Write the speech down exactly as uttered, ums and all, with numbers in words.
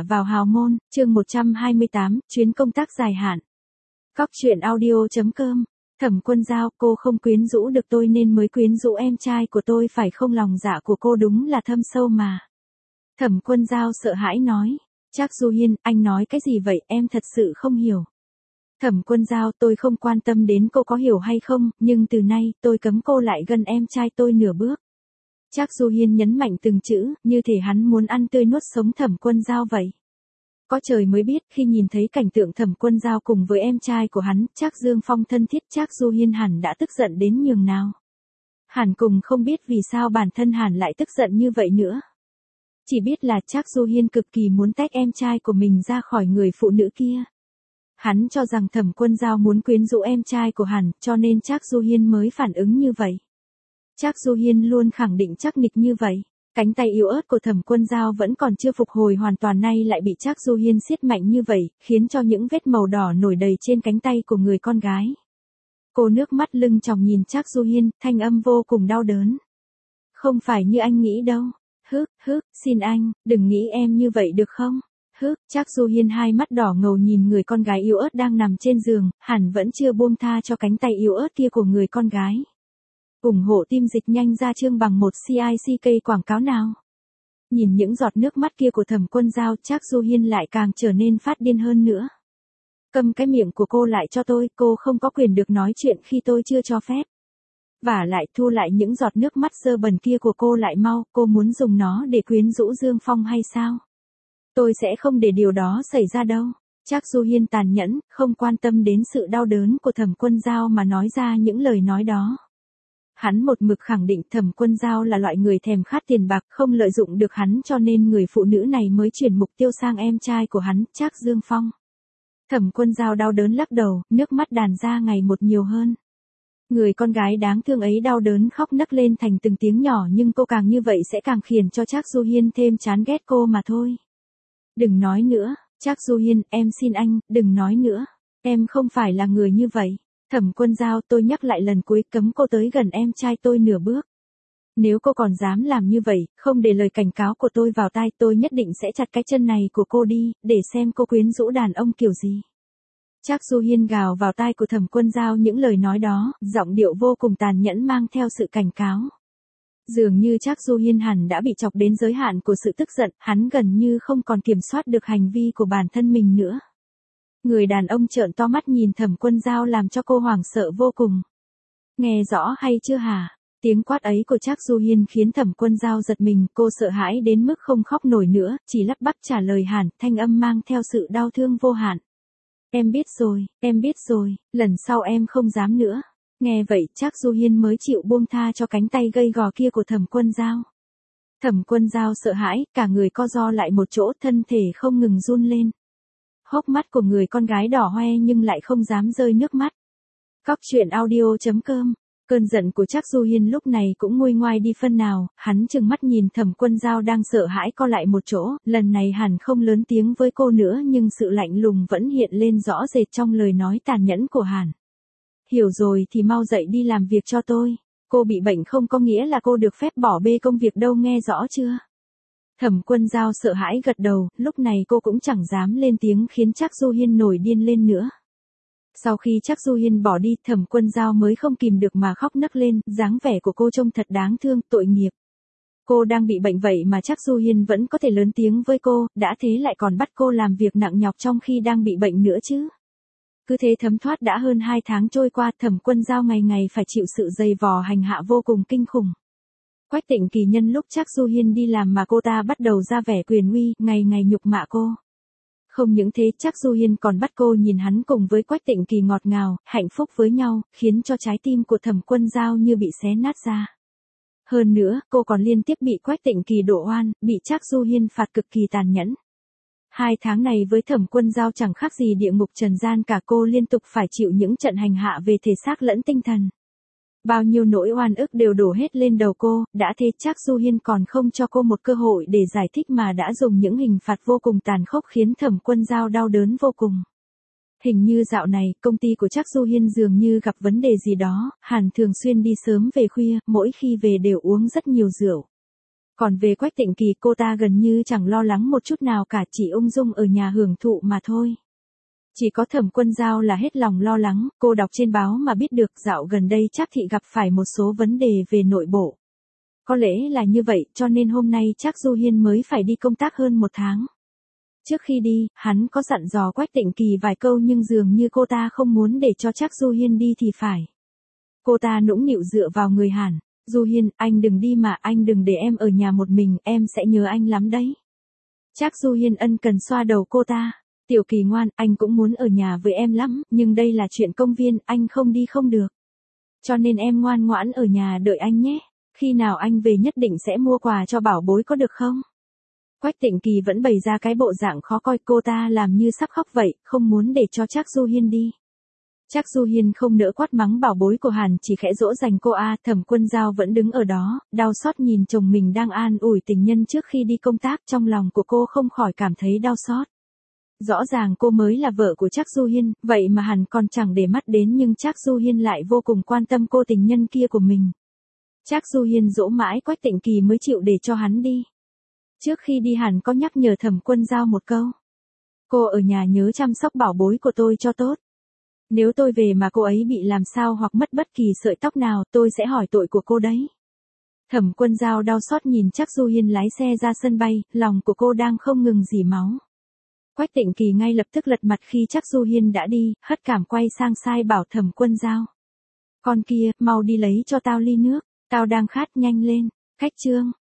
vào hào môn, chương một trăm hai mươi tám, chuyến công tác dài hạn. Cóc truyện audio chấm com. Thẩm Quân Dao, cô không quyến rũ được tôi nên mới quyến rũ em trai của tôi phải không? Lòng dạ của cô đúng là thâm sâu mà. Thẩm Quân Dao sợ hãi nói. Trác Du Hiên, anh nói cái gì vậy, em thật sự không hiểu. Thẩm Quân Dao, tôi không quan tâm đến cô có hiểu hay không, nhưng từ nay, tôi cấm cô lại gần em trai tôi nửa bước. Trác Du Hiên nhấn mạnh từng chữ, như thể hắn muốn ăn tươi nuốt sống Thẩm Quân Dao vậy. Có trời mới biết, khi nhìn thấy cảnh tượng Thẩm Quân Dao cùng với em trai của hắn, Trác Dương Phong thân thiết, Trác Du Hiên hẳn đã tức giận đến nhường nào. Hẳn cùng không biết vì sao bản thân hẳn lại tức giận như vậy nữa. Chỉ biết là Trác Du Hiên cực kỳ muốn tách em trai của mình ra khỏi người phụ nữ kia. Hắn cho rằng Thẩm Quân Dao muốn quyến rũ em trai của hắn, cho nên Trác Du Hiên mới phản ứng như vậy. Trác Du Hiên luôn khẳng định chắc nịch như vậy. Cánh tay yếu ớt của Thẩm Quân Dao vẫn còn chưa phục hồi hoàn toàn, nay lại bị Trác Du Hiên siết mạnh như vậy, khiến cho những vết màu đỏ nổi đầy trên cánh tay của người con gái. Cô nước mắt lưng tròng nhìn Trác Du Hiên, thanh âm vô cùng đau đớn. Không phải như anh nghĩ đâu. Hứ, hứ, xin anh, đừng nghĩ em như vậy được không? Hứ, Trác Du Hiên hai mắt đỏ ngầu nhìn người con gái yếu ớt đang nằm trên giường, hẳn vẫn chưa buông tha cho cánh tay yếu ớt kia của người con gái. ủng hộ team dịch nhanh ra chương bằng một xê i xê ca quảng cáo nào. Nhìn những giọt nước mắt kia của Thẩm Quân Dao, Trác Du Hiên lại càng trở nên phát điên hơn nữa. Cầm cái miệng của cô lại cho tôi, cô không có quyền được nói chuyện khi tôi chưa cho phép. Và lại thu lại những giọt nước mắt dơ bẩn kia của cô lại mau, cô muốn dùng nó để quyến rũ Dương Phong hay sao? Tôi sẽ không để điều đó xảy ra đâu. Trác Du Hiên tàn nhẫn, không quan tâm đến sự đau đớn của Thẩm Quân Dao mà nói ra những lời nói đó. Hắn một mực khẳng định Thẩm Quân Dao là loại người thèm khát tiền bạc, không lợi dụng được hắn, cho nên người phụ nữ này mới chuyển mục tiêu sang em trai của hắn, Trác Dương Phong. Thẩm Quân Dao đau đớn lắc đầu, nước mắt đàn ra ngày một nhiều hơn. Người con gái đáng thương ấy đau đớn khóc nấc lên thành từng tiếng nhỏ, nhưng cô càng như vậy sẽ càng khiến cho Trác Du Hiên thêm chán ghét cô mà thôi. Đừng nói nữa, Trác Du Hiên, em xin anh, đừng nói nữa. Em không phải là người như vậy. Thẩm Quân Dao, tôi nhắc lại lần cuối, cấm cô tới gần em trai tôi nửa bước. Nếu cô còn dám làm như vậy, không để lời cảnh cáo của tôi vào tai, tôi nhất định sẽ chặt cái chân này của cô đi, để xem cô quyến rũ đàn ông kiểu gì. Trác Du Hiên gào vào tai của Thẩm Quân Dao những lời nói đó, giọng điệu vô cùng tàn nhẫn mang theo sự cảnh cáo. Dường như Trác Du Hiên hẳn đã bị chọc đến giới hạn của sự tức giận, hắn gần như không còn kiểm soát được hành vi của bản thân mình nữa. Người đàn ông trợn to mắt nhìn Thẩm Quân Dao làm cho cô hoảng sợ vô cùng. Nghe rõ hay chưa hả? Tiếng quát ấy của Trác Du Hiên khiến Thẩm Quân Dao giật mình, cô sợ hãi đến mức không khóc nổi nữa, chỉ lắp bắp trả lời hẳn, thanh âm mang theo sự đau thương vô hạn. Em biết rồi, em biết rồi, lần sau em không dám nữa. Nghe vậy, Trác Du Hiên mới chịu buông tha cho cánh tay gầy gò kia của Thẩm Quân Dao. Thẩm Quân Dao sợ hãi, cả người co ro lại một chỗ, thân thể không ngừng run lên. Hốc mắt của người con gái đỏ hoe nhưng lại không dám rơi nước mắt. Cóc truyện audio chấm com. Cơn giận của Trác Du Hiên lúc này cũng nguôi ngoai đi phân nào, hắn trừng mắt nhìn Thẩm Quân Dao đang sợ hãi co lại một chỗ, lần này hẳn không lớn tiếng với cô nữa, nhưng sự lạnh lùng vẫn hiện lên rõ rệt trong lời nói tàn nhẫn của hắn. Hiểu rồi thì mau dậy đi làm việc cho tôi. Cô bị bệnh không có nghĩa là cô được phép bỏ bê công việc đâu, nghe rõ chưa? Thẩm Quân Dao sợ hãi gật đầu, lúc này cô cũng chẳng dám lên tiếng khiến Trác Du Hiên nổi điên lên nữa. Sau khi Trác Du Hiên bỏ đi, Thẩm Quân Dao mới không kìm được mà khóc nấc lên, dáng vẻ của cô trông thật đáng thương, tội nghiệp. Cô đang bị bệnh vậy mà Trác Du Hiên vẫn có thể lớn tiếng với cô, đã thế lại còn bắt cô làm việc nặng nhọc trong khi đang bị bệnh nữa chứ. Cứ thế thấm thoát đã hơn hai tháng trôi qua, Thẩm Quân Dao ngày ngày phải chịu sự dày vò hành hạ vô cùng kinh khủng. Quách Tịnh Kỳ nhân lúc Trác Du Hiên đi làm mà cô ta bắt đầu ra vẻ quyền uy, ngày ngày nhục mạ cô. Không những thế, Trác Du Hiên còn bắt cô nhìn hắn cùng với Quách Tịnh Kỳ ngọt ngào, hạnh phúc với nhau, khiến cho trái tim của Thẩm Quân Dao như bị xé nát ra. Hơn nữa, cô còn liên tiếp bị Quách Tịnh Kỳ đổ oan, bị Trác Du Hiên phạt cực kỳ tàn nhẫn. Hai tháng này với Thẩm Quân Dao chẳng khác gì địa ngục trần gian cả, cô liên tục phải chịu những trận hành hạ về thể xác lẫn tinh thần. Bao nhiêu nỗi oan ức đều đổ hết lên đầu cô, đã thế Trác Du Hiên còn không cho cô một cơ hội để giải thích mà đã dùng những hình phạt vô cùng tàn khốc khiến Thẩm Quân Dao đau đớn vô cùng. Hình như dạo này, công ty của Trác Du Hiên dường như gặp vấn đề gì đó, hẳn thường xuyên đi sớm về khuya, mỗi khi về đều uống rất nhiều rượu. Còn về Quách Tịnh Kỳ, cô ta gần như chẳng lo lắng một chút nào cả, chỉ ung dung ở nhà hưởng thụ mà thôi. Chỉ có Thẩm Quân Dao là hết lòng lo lắng, cô đọc trên báo mà biết được dạo gần đây Trác thị gặp phải một số vấn đề về nội bộ. Có lẽ là như vậy cho nên hôm nay Trác Du Hiên mới phải đi công tác hơn một tháng. Trước khi đi, hắn có dặn dò Quách Tịnh Kỳ vài câu nhưng dường như cô ta không muốn để cho Trác Du Hiên đi thì phải. Cô ta nũng nịu dựa vào người Hàn. Du Hiên, anh đừng đi mà, anh đừng để em ở nhà một mình, em sẽ nhớ anh lắm đấy. Trác Du Hiên ân cần xoa đầu cô ta. Tiểu Kỳ ngoan, anh cũng muốn ở nhà với em lắm, nhưng đây là chuyện công viên, anh không đi không được. Cho nên em ngoan ngoãn ở nhà đợi anh nhé. Khi nào anh về nhất định sẽ mua quà cho bảo bối có được không? Quách Tịnh Kỳ vẫn bày ra cái bộ dạng khó coi, cô ta làm như sắp khóc vậy, không muốn để cho Trác Du Hiên đi. Trác Du Hiên không nỡ quát mắng bảo bối của Hàn, chỉ khẽ dỗ dành cô a. Thẩm Quân Dao vẫn đứng ở đó, đau xót nhìn chồng mình đang an ủi tình nhân trước khi đi công tác, trong lòng của cô không khỏi cảm thấy đau xót. Rõ ràng cô mới là vợ của Trác Du Hiên, vậy mà Hàn còn chẳng để mắt đến nhưng Trác Du Hiên lại vô cùng quan tâm cô tình nhân kia của mình. Trác Du Hiên dỗ mãi Quách Tịnh Kỳ mới chịu để cho hắn đi. Trước khi đi Hàn có nhắc nhở Thẩm Quân Dao một câu. Cô ở nhà nhớ chăm sóc bảo bối của tôi cho tốt. Nếu tôi về mà cô ấy bị làm sao hoặc mất bất kỳ sợi tóc nào, tôi sẽ hỏi tội của cô đấy. Thẩm Quân Dao đau xót nhìn Trác Du Hiên lái xe ra sân bay, lòng của cô đang không ngừng rỉ máu. Quách Tịnh Kỳ ngay lập tức lật mặt khi Trác Du Hiên đã đi, hất cảm quay sang sai bảo Thẩm Quân Dao. Con kia, mau đi lấy cho tao ly nước, tao đang khát, nhanh lên. Khách trương.